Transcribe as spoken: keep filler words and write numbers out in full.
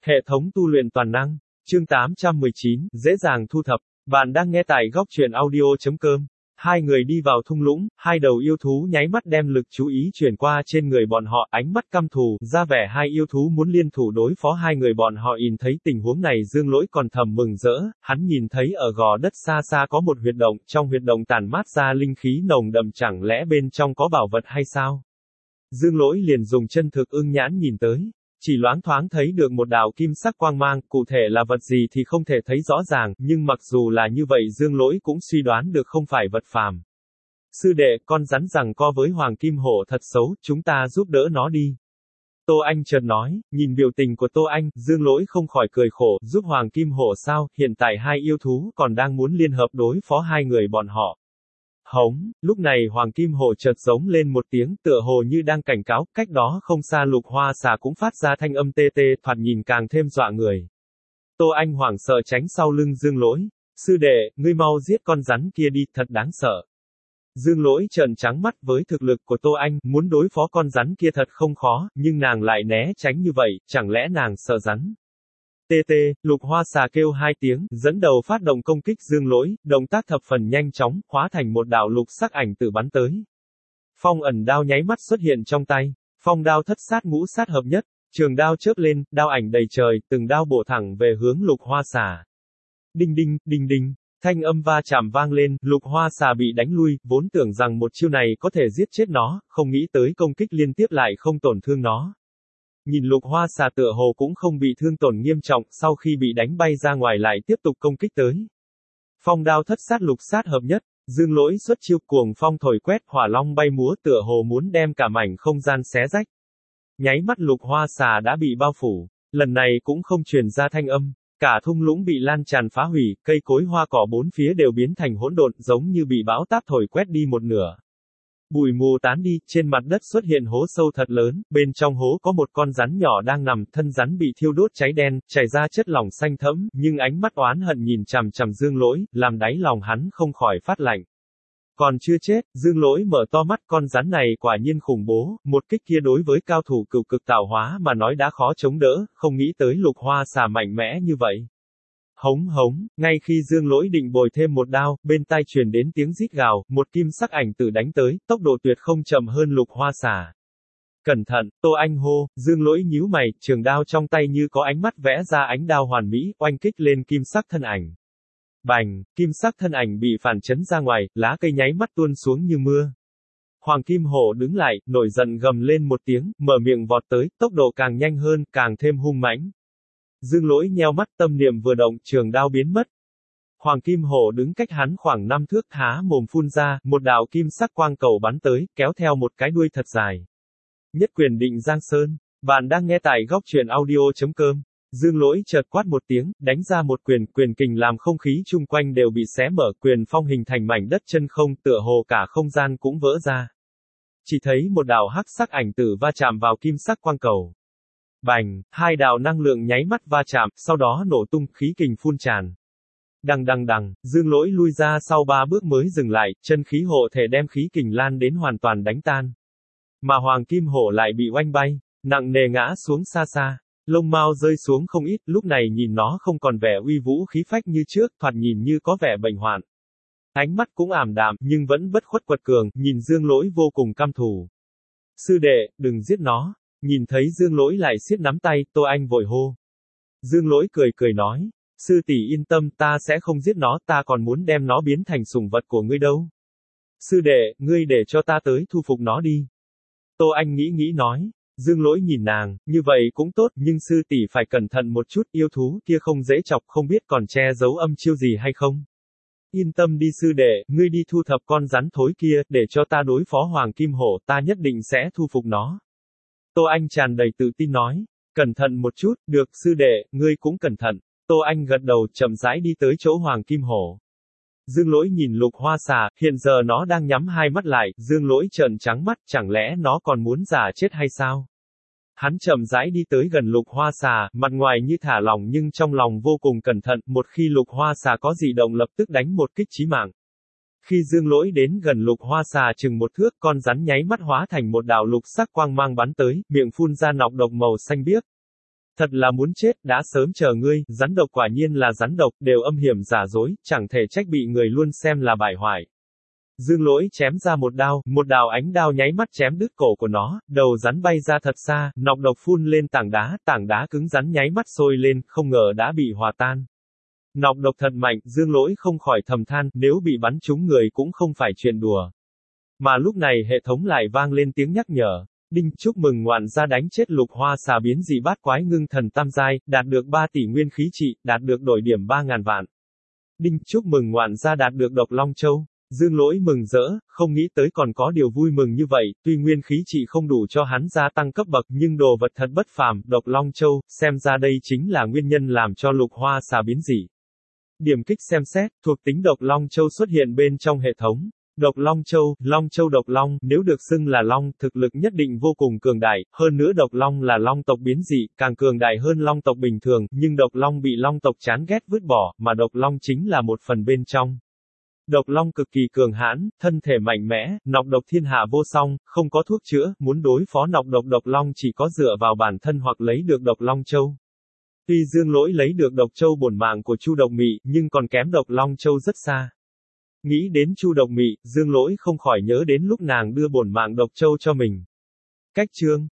Hệ thống tu luyện toàn năng. Chương tám trăm mười chín, dễ dàng thu thập. Bạn đang nghe tại góc truyện audio.com. Hai người đi vào thung lũng, hai đầu yêu thú nháy mắt đem lực chú ý chuyển qua trên người bọn họ, ánh mắt căm thù, ra vẻ hai yêu thú muốn liên thủ đối phó hai người bọn họ. Nhìn thấy tình huống này, Dương Lỗi còn thầm mừng rỡ, hắn nhìn thấy ở gò đất xa xa có một huyệt động, trong huyệt động tản mát ra linh khí nồng đậm, chẳng lẽ bên trong có bảo vật hay sao? Dương Lỗi liền dùng chân thực ưng nhãn nhìn tới. Chỉ loáng thoáng thấy được một đạo kim sắc quang mang, cụ thể là vật gì thì không thể thấy rõ ràng, nhưng mặc dù là như vậy Dương Lỗi cũng suy đoán được không phải vật phàm. Sư đệ, con rắn giằng co với Hoàng Kim Hổ thật xấu, chúng ta giúp đỡ nó đi. Tô Anh chợt nói, nhìn biểu tình của Tô Anh, Dương Lỗi không khỏi cười khổ, giúp Hoàng Kim Hổ sao, hiện tại hai yêu thú còn đang muốn liên hợp đối phó hai người bọn họ. Hống, lúc này Hoàng Kim Hổ chợt giống lên một tiếng, tựa hồ như đang cảnh cáo, cách đó không xa Lục Hoa Xà cũng phát ra thanh âm tê tê, thoạt nhìn càng thêm dọa người. Tô Anh hoảng sợ tránh sau lưng Dương Lỗi. Sư đệ, ngươi mau giết con rắn kia đi, thật đáng sợ. Dương Lỗi trợn trắng mắt, với thực lực của Tô Anh, muốn đối phó con rắn kia thật không khó, nhưng nàng lại né tránh như vậy, chẳng lẽ nàng sợ rắn? Tê tê, Lục Hoa Xà kêu hai tiếng, dẫn đầu phát động công kích Dương Lỗi, động tác thập phần nhanh chóng, hóa thành một đạo lục sắc ảnh tự bắn tới. Phong ẩn đao nháy mắt xuất hiện trong tay, phong đao thất sát ngũ sát hợp nhất, trường đao chớp lên, đao ảnh đầy trời, từng đao bổ thẳng về hướng Lục Hoa Xà. Đinh đinh, đinh đinh, thanh âm va chạm vang lên, Lục Hoa Xà bị đánh lui, vốn tưởng rằng một chiêu này có thể giết chết nó, không nghĩ tới công kích liên tiếp lại không tổn thương nó. Nhìn Lục Hoa Xà tựa hồ cũng không bị thương tổn nghiêm trọng, sau khi bị đánh bay ra ngoài lại tiếp tục công kích tới. Phong đao thất sát lục sát hợp nhất, Dương Lỗi xuất chiêu cuồng phong thổi quét, hỏa long bay múa tựa hồ muốn đem cả mảnh không gian xé rách. Nháy mắt Lục Hoa Xà đã bị bao phủ, lần này cũng không truyền ra thanh âm, cả thung lũng bị lan tràn phá hủy, cây cối hoa cỏ bốn phía đều biến thành hỗn độn, giống như bị bão táp thổi quét đi một nửa. Bụi mù tán đi, trên mặt đất xuất hiện hố sâu thật lớn, bên trong hố có một con rắn nhỏ đang nằm, thân rắn bị thiêu đốt cháy đen, chảy ra chất lỏng xanh thẫm, nhưng ánh mắt oán hận nhìn chằm chằm Dương Lỗi, làm đáy lòng hắn không khỏi phát lạnh. Còn chưa chết, Dương Lỗi mở to mắt, con rắn này quả nhiên khủng bố, một kích kia đối với cao thủ cửu cực tạo hóa mà nói đã khó chống đỡ, không nghĩ tới Lục Hoa Xà mạnh mẽ như vậy. Hống hống, ngay khi Dương Lỗi định bồi thêm một đao, bên tai truyền đến tiếng rít gào, một kim sắc ảnh tử đánh tới, tốc độ tuyệt không chậm hơn Lục Hoa Xà. Cẩn thận, Tô Anh hô, Dương Lỗi nhíu mày, trường đao trong tay như có ánh mắt vẽ ra ánh đao hoàn mỹ, oanh kích lên kim sắc thân ảnh. Bành, kim sắc thân ảnh bị phản chấn ra ngoài, lá cây nháy mắt tuôn xuống như mưa. Hoàng Kim Hổ đứng lại, nổi giận gầm lên một tiếng, mở miệng vọt tới, tốc độ càng nhanh hơn, càng thêm hung mãnh. Dương Lỗi nheo mắt, tâm niệm vừa động, trường đao biến mất. Hoàng Kim Hổ đứng cách hắn khoảng năm thước, há mồm phun ra, một đạo kim sắc quang cầu bắn tới, kéo theo một cái đuôi thật dài. Nhất quyền định Giang Sơn. Bạn đang nghe tại góc truyện audio.com. Dương Lỗi chợt quát một tiếng, đánh ra một quyền, quyền kình làm không khí chung quanh đều bị xé mở, quyền phong hình thành mảnh đất chân không, tựa hồ cả không gian cũng vỡ ra. Chỉ thấy một đạo hắc sắc ảnh tử va chạm vào kim sắc quang cầu. Bành, hai đạo năng lượng nháy mắt va chạm, sau đó nổ tung, khí kình phun tràn. Đằng đằng đằng, Dương Lỗi lui ra sau ba bước mới dừng lại, chân khí hộ thể đem khí kình lan đến hoàn toàn đánh tan. Mà Hoàng Kim Hổ lại bị oanh bay, nặng nề ngã xuống xa xa, lông mao rơi xuống không ít, lúc này nhìn nó không còn vẻ uy vũ khí phách như trước, thoạt nhìn như có vẻ bệnh hoạn. Ánh mắt cũng ảm đạm, nhưng vẫn bất khuất quật cường, nhìn Dương Lỗi vô cùng căm thù. Sư đệ, đừng giết nó. Nhìn thấy Dương Lỗi lại siết nắm tay, Tô Anh vội hô. Dương Lỗi cười cười nói, sư tỷ yên tâm, ta sẽ không giết nó, ta còn muốn đem nó biến thành sủng vật của ngươi đâu. Sư đệ, ngươi để cho ta tới thu phục nó đi. Tô Anh nghĩ nghĩ nói. Dương Lỗi nhìn nàng, như vậy cũng tốt, nhưng sư tỷ phải cẩn thận một chút, yêu thú kia không dễ chọc, không biết còn che giấu âm chiêu gì hay không. Yên tâm đi sư đệ, ngươi đi thu thập con rắn thối kia, để cho ta đối phó Hoàng Kim Hổ, ta nhất định sẽ thu phục nó. Tô Anh tràn đầy tự tin nói, cẩn thận một chút, được sư đệ, ngươi cũng cẩn thận. Tô Anh gật đầu, chậm rãi đi tới chỗ Hoàng Kim Hổ. Dương Lỗi nhìn Lục Hoa Xà, hiện giờ nó đang nhắm hai mắt lại, Dương Lỗi trợn trắng mắt, chẳng lẽ nó còn muốn giả chết hay sao? Hắn chậm rãi đi tới gần Lục Hoa Xà, mặt ngoài như thả lỏng nhưng trong lòng vô cùng cẩn thận, một khi Lục Hoa Xà có dị động lập tức đánh một kích chí mạng. Khi Dương Lỗi đến gần Lục Hoa Xà chừng một thước, con rắn nháy mắt hóa thành một đạo lục sắc quang mang bắn tới, miệng phun ra nọc độc màu xanh biếc. Thật là muốn chết, đã sớm chờ ngươi, rắn độc quả nhiên là rắn độc, đều âm hiểm giả dối, chẳng thể trách bị người luôn xem là bại hoại. Dương Lỗi chém ra một đao, một đạo ánh đao nháy mắt chém đứt cổ của nó, đầu rắn bay ra thật xa, nọc độc phun lên tảng đá, tảng đá cứng rắn nháy mắt sôi lên, không ngờ đã bị hòa tan. Nọc độc thật mạnh, Dương Lỗi không khỏi thầm than, nếu bị bắn trúng người cũng không phải chuyện đùa. Mà lúc này hệ thống lại vang lên tiếng nhắc nhở. Đinh, chúc mừng ngoạn gia đánh chết lục hoa xà biến dị bát quái ngưng thần tam giai, đạt được ba tỷ nguyên khí trị, đạt được đổi điểm ba ngàn vạn. Đinh, chúc mừng ngoạn gia đạt được độc long châu. Dương Lỗi mừng rỡ, không nghĩ tới còn có điều vui mừng như vậy, tuy nguyên khí trị không đủ cho hắn gia tăng cấp bậc nhưng đồ vật thật bất phàm, độc long châu, xem ra đây chính là nguyên nhân làm cho lục hoa xà biến dị. Điểm kích xem xét, thuộc tính độc long châu xuất hiện bên trong hệ thống. Độc Long Châu, Long Châu độc long, nếu được xưng là long, thực lực nhất định vô cùng cường đại, hơn nữa độc long là long tộc biến dị, càng cường đại hơn long tộc bình thường, nhưng độc long bị long tộc chán ghét vứt bỏ, mà độc long chính là một phần bên trong. Độc long cực kỳ cường hãn, thân thể mạnh mẽ, nọc độc thiên hạ vô song, không có thuốc chữa, muốn đối phó nọc độc độc long chỉ có dựa vào bản thân hoặc lấy được độc long châu. Tuy Dương Lỗi lấy được độc châu bổn mạng của Chu Độc Mị, nhưng còn kém độc long châu rất xa. Nghĩ đến Chu Độc Mị, Dương Lỗi không khỏi nhớ đến lúc nàng đưa bổn mạng độc châu cho mình. Cách chương